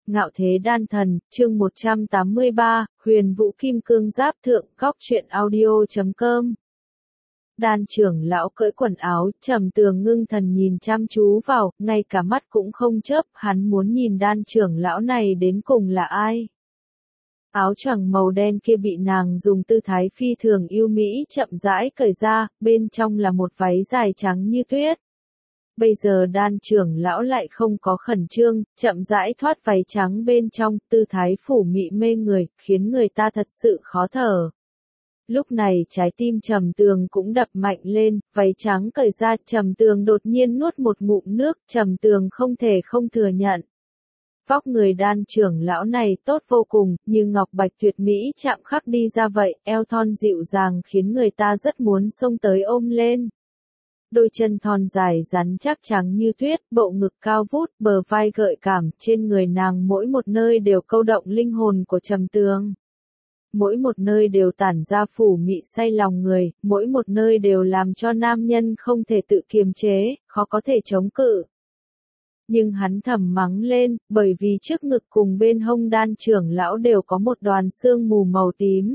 Ngạo thế đan thần, chương 183, huyền vũ kim cương giáp thượng, góc truyện audio.com. Đan trưởng lão cởi quần áo, Trầm Tường ngưng thần nhìn chăm chú vào, ngay cả mắt cũng không chớp, hắn muốn nhìn đan trưởng lão này đến cùng là ai. Áo choàng màu đen kia bị nàng dùng tư thái phi thường yêu mỹ chậm rãi cởi ra, bên trong là một váy dài trắng như tuyết. Bây giờ đan trưởng lão lại không có khẩn trương, chậm rãi thoát váy trắng bên trong, tư thái phủ mị mê người, khiến người ta thật sự khó thở. Lúc này trái tim Trầm Tường cũng đập mạnh lên, váy trắng cởi ra, Trầm Tường đột nhiên nuốt một ngụm nước, Trầm Tường không thể không thừa nhận. Vóc người đan trưởng lão này tốt vô cùng, như ngọc bạch tuyệt mỹ chạm khắc đi ra vậy, eo thon dịu dàng khiến người ta rất muốn xông tới ôm lên. Đôi chân thon dài rắn chắc trắng như tuyết, bộ ngực cao vút, bờ vai gợi cảm, trên người nàng mỗi một nơi đều câu động linh hồn của Trầm Tường. Mỗi một nơi đều tản ra phủ mị say lòng người, mỗi một nơi đều làm cho nam nhân không thể tự kiềm chế, khó có thể chống cự. Nhưng hắn thầm mắng lên, bởi vì trước ngực cùng bên hông đan trưởng lão đều có một đoàn sương mù màu tím.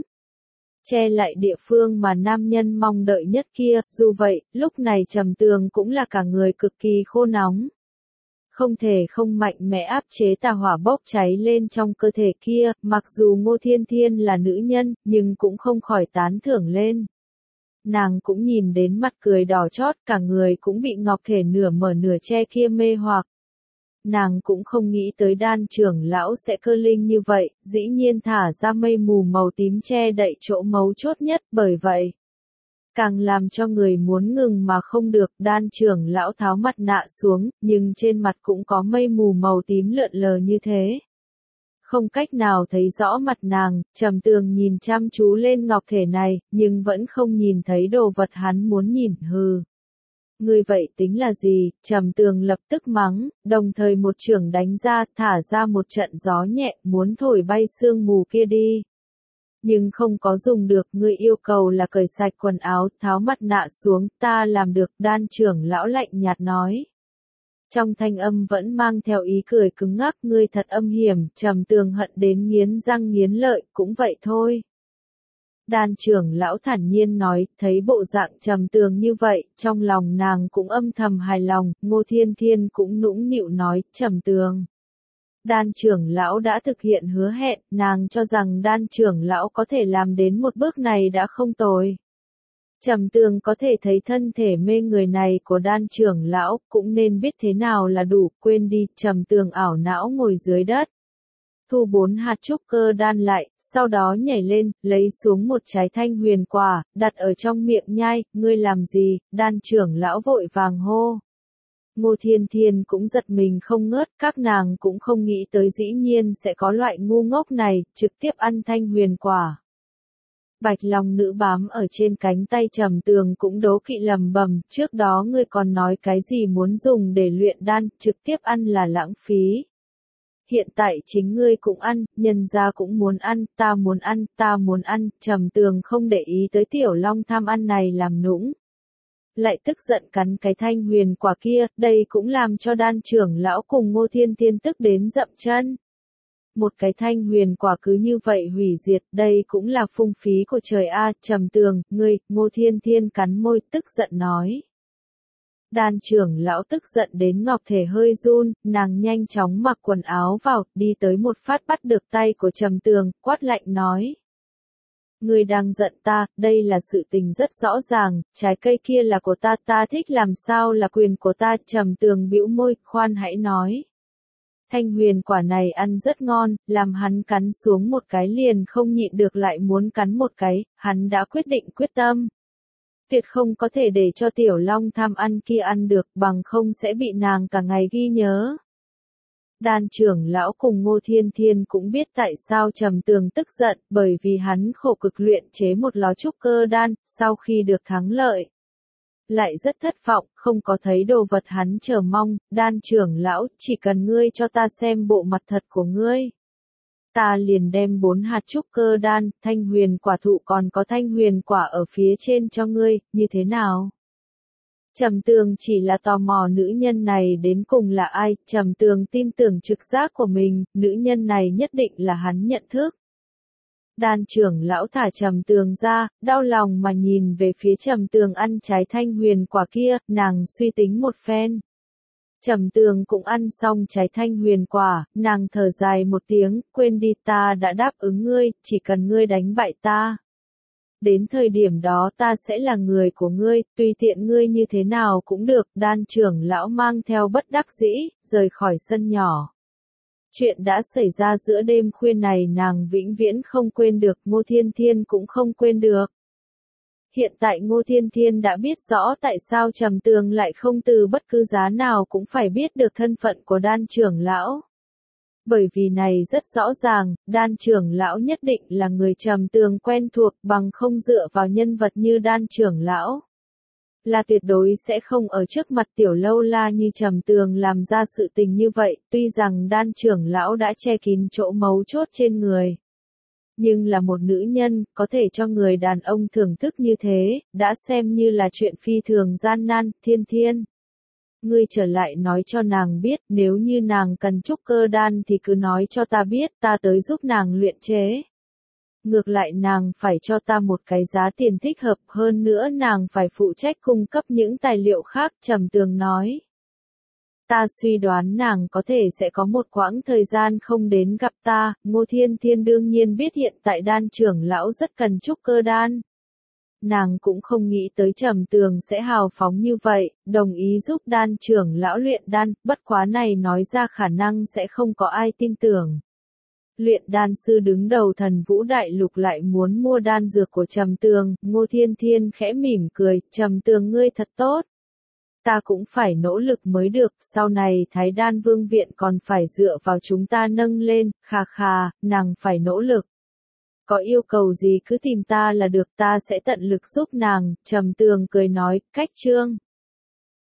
Che lại địa phương mà nam nhân mong đợi nhất kia, dù vậy, lúc này Trầm Tường cũng là cả người cực kỳ khô nóng. Không thể không mạnh mẽ áp chế tà hỏa bốc cháy lên trong cơ thể kia, mặc dù Ngô Thiên Thiên là nữ nhân, nhưng cũng không khỏi tán thưởng lên. Nàng cũng nhìn đến mặt cười đỏ chót, cả người cũng bị ngọc thể nửa mở nửa che kia mê hoặc. Nàng cũng không nghĩ tới đan trưởng lão sẽ cơ linh như vậy, dĩ nhiên thả ra mây mù màu tím che đậy chỗ mấu chốt nhất, bởi vậy càng làm cho người muốn ngừng mà không được. Đan trưởng lão tháo mặt nạ xuống, nhưng trên mặt cũng có mây mù màu tím lượn lờ như thế. Không cách nào thấy rõ mặt nàng, Trầm Tường nhìn chăm chú lên ngọc thể này, nhưng vẫn không nhìn thấy đồ vật hắn muốn nhìn, hừ. Ngươi vậy tính là gì? Trầm Tường lập tức mắng, đồng thời một chưởng đánh ra, thả ra một trận gió nhẹ, muốn thổi bay sương mù kia đi. Nhưng không có dùng được, ngươi yêu cầu là cởi sạch quần áo, tháo mặt nạ xuống, ta làm được, đan trưởng lão lạnh nhạt nói. Trong thanh âm vẫn mang theo ý cười cứng ngắc, ngươi thật âm hiểm, Trầm Tường hận đến nghiến răng nghiến lợi, cũng vậy thôi. Đan trưởng lão thản nhiên nói, thấy bộ dạng Trầm Tường như vậy, trong lòng nàng cũng âm thầm hài lòng, Ngô Thiên Thiên cũng nũng nịu nói, Trầm Tường. Đan trưởng lão đã thực hiện hứa hẹn, nàng cho rằng đan trưởng lão có thể làm đến một bước này đã không tồi. Trầm Tường có thể thấy thân thể mê người này của đan trưởng lão, cũng nên biết thế nào là đủ, quên đi, Trầm Tường ảo não ngồi dưới đất. Thu 4 hạt trúc cơ đan lại, sau đó nhảy lên, lấy xuống một trái thanh huyền quả, đặt ở trong miệng nhai, ngươi làm gì, đan trưởng lão vội vàng hô. Ngô Thiên Thiên cũng giật mình không ngớt, các nàng cũng không nghĩ tới dĩ nhiên sẽ có loại ngu ngốc này, trực tiếp ăn thanh huyền quả. Bạch Long nữ bám ở trên cánh tay Trầm Tường cũng đố kỵ lầm bầm, trước đó ngươi còn nói cái gì muốn dùng để luyện đan, trực tiếp ăn là lãng phí. Hiện tại chính ngươi cũng ăn, nhân gia cũng muốn ăn, ta muốn ăn, Trầm Tường không để ý tới Tiểu Long tham ăn này làm nũng. Lại tức giận cắn cái thanh huyền quả kia, đây cũng làm cho đan trưởng lão cùng Ngô Thiên Thiên tức đến dậm chân. Một cái thanh huyền quả cứ như vậy hủy diệt, đây cũng là phung phí của trời a. Trầm Tường, ngươi, Ngô Thiên Thiên cắn môi tức giận nói. Đan trưởng lão tức giận đến ngọc thể hơi run, nàng nhanh chóng mặc quần áo vào, đi tới một phát bắt được tay của Trầm Tường, quát lạnh nói. Ngươi đang giận ta, đây là sự tình rất rõ ràng, trái cây kia là của ta, ta thích làm sao là quyền của ta. Trầm Tường bĩu môi, khoan hãy nói. Thanh huyền quả này ăn rất ngon, làm hắn cắn xuống một cái liền không nhịn được lại muốn cắn một cái, hắn đã quyết định quyết tâm. Tuyệt không có thể để cho Tiểu Long tham ăn kia ăn được, bằng không sẽ bị nàng cả ngày ghi nhớ. Đan trưởng lão cùng Ngô Thiên Thiên cũng biết tại sao Trầm Tường tức giận, bởi vì hắn khổ cực luyện chế một lò trúc cơ đan, sau khi được thắng lợi. Lại rất thất vọng, không có thấy đồ vật hắn chờ mong, đan trưởng lão, chỉ cần ngươi cho ta xem bộ mặt thật của ngươi. Ta liền đem 4 hạt trúc cơ đan, thanh huyền quả thụ còn có thanh huyền quả ở phía trên cho ngươi, như thế nào? Trầm Tường chỉ là tò mò nữ nhân này đến cùng là ai, Trầm Tường tin tưởng trực giác của mình, nữ nhân này nhất định là hắn nhận thức. Đan trưởng lão thả Trầm Tường ra, đau lòng mà nhìn về phía Trầm Tường ăn trái thanh huyền quả kia, nàng suy tính một phen. Trầm Tường cũng ăn xong trái thanh huyền quả, nàng thở dài một tiếng, quên đi, ta đã đáp ứng ngươi, chỉ cần ngươi đánh bại ta. Đến thời điểm đó ta sẽ là người của ngươi, tùy tiện ngươi như thế nào cũng được. Đan trưởng lão mang theo bất đắc dĩ, rời khỏi sân nhỏ. Chuyện đã xảy ra giữa đêm khuya này nàng vĩnh viễn không quên được, Ngô Thiên Thiên cũng không quên được. Hiện tại Ngô Thiên Thiên đã biết rõ tại sao Trầm Tường lại không từ bất cứ giá nào cũng phải biết được thân phận của Đan trưởng lão. Bởi vì này rất rõ ràng, Đan trưởng lão nhất định là người Trầm Tường quen thuộc, bằng không dựa vào nhân vật như Đan trưởng lão. Là tuyệt đối sẽ không ở trước mặt tiểu lâu la như Trầm Tường làm ra sự tình như vậy, tuy rằng Đan trưởng lão đã che kín chỗ mấu chốt trên người. Nhưng là một nữ nhân, có thể cho người đàn ông thưởng thức như thế, đã xem như là chuyện phi thường gian nan. Thiên Thiên, ngươi trở lại nói cho nàng biết, nếu như nàng cần trúc cơ đan thì cứ nói cho ta biết, ta tới giúp nàng luyện chế. Ngược lại nàng phải cho ta một cái giá tiền thích hợp, hơn nữa nàng phải phụ trách cung cấp những tài liệu khác, Trầm Tường nói. Ta suy đoán nàng có thể sẽ có một quãng thời gian không đến gặp ta. Ngô Thiên Thiên đương nhiên biết hiện tại Đan trưởng lão rất cần trúc cơ đan. Nàng cũng không nghĩ tới Trầm Tường sẽ hào phóng như vậy, đồng ý giúp Đan trưởng lão luyện đan, bất quá này nói ra khả năng sẽ không có ai tin tưởng. Luyện đan sư đứng đầu Thần Vũ Đại Lục lại muốn mua đan dược của Trầm Tường, Ngô Thiên Thiên khẽ mỉm cười, Trầm Tường ngươi thật tốt. Ta cũng phải nỗ lực mới được, sau này Thái Đan Vương Viện còn phải dựa vào chúng ta nâng lên, khà khà, nàng phải nỗ lực. Có yêu cầu gì cứ tìm ta là được, ta sẽ tận lực giúp nàng. Trầm Tường cười nói, cách chương.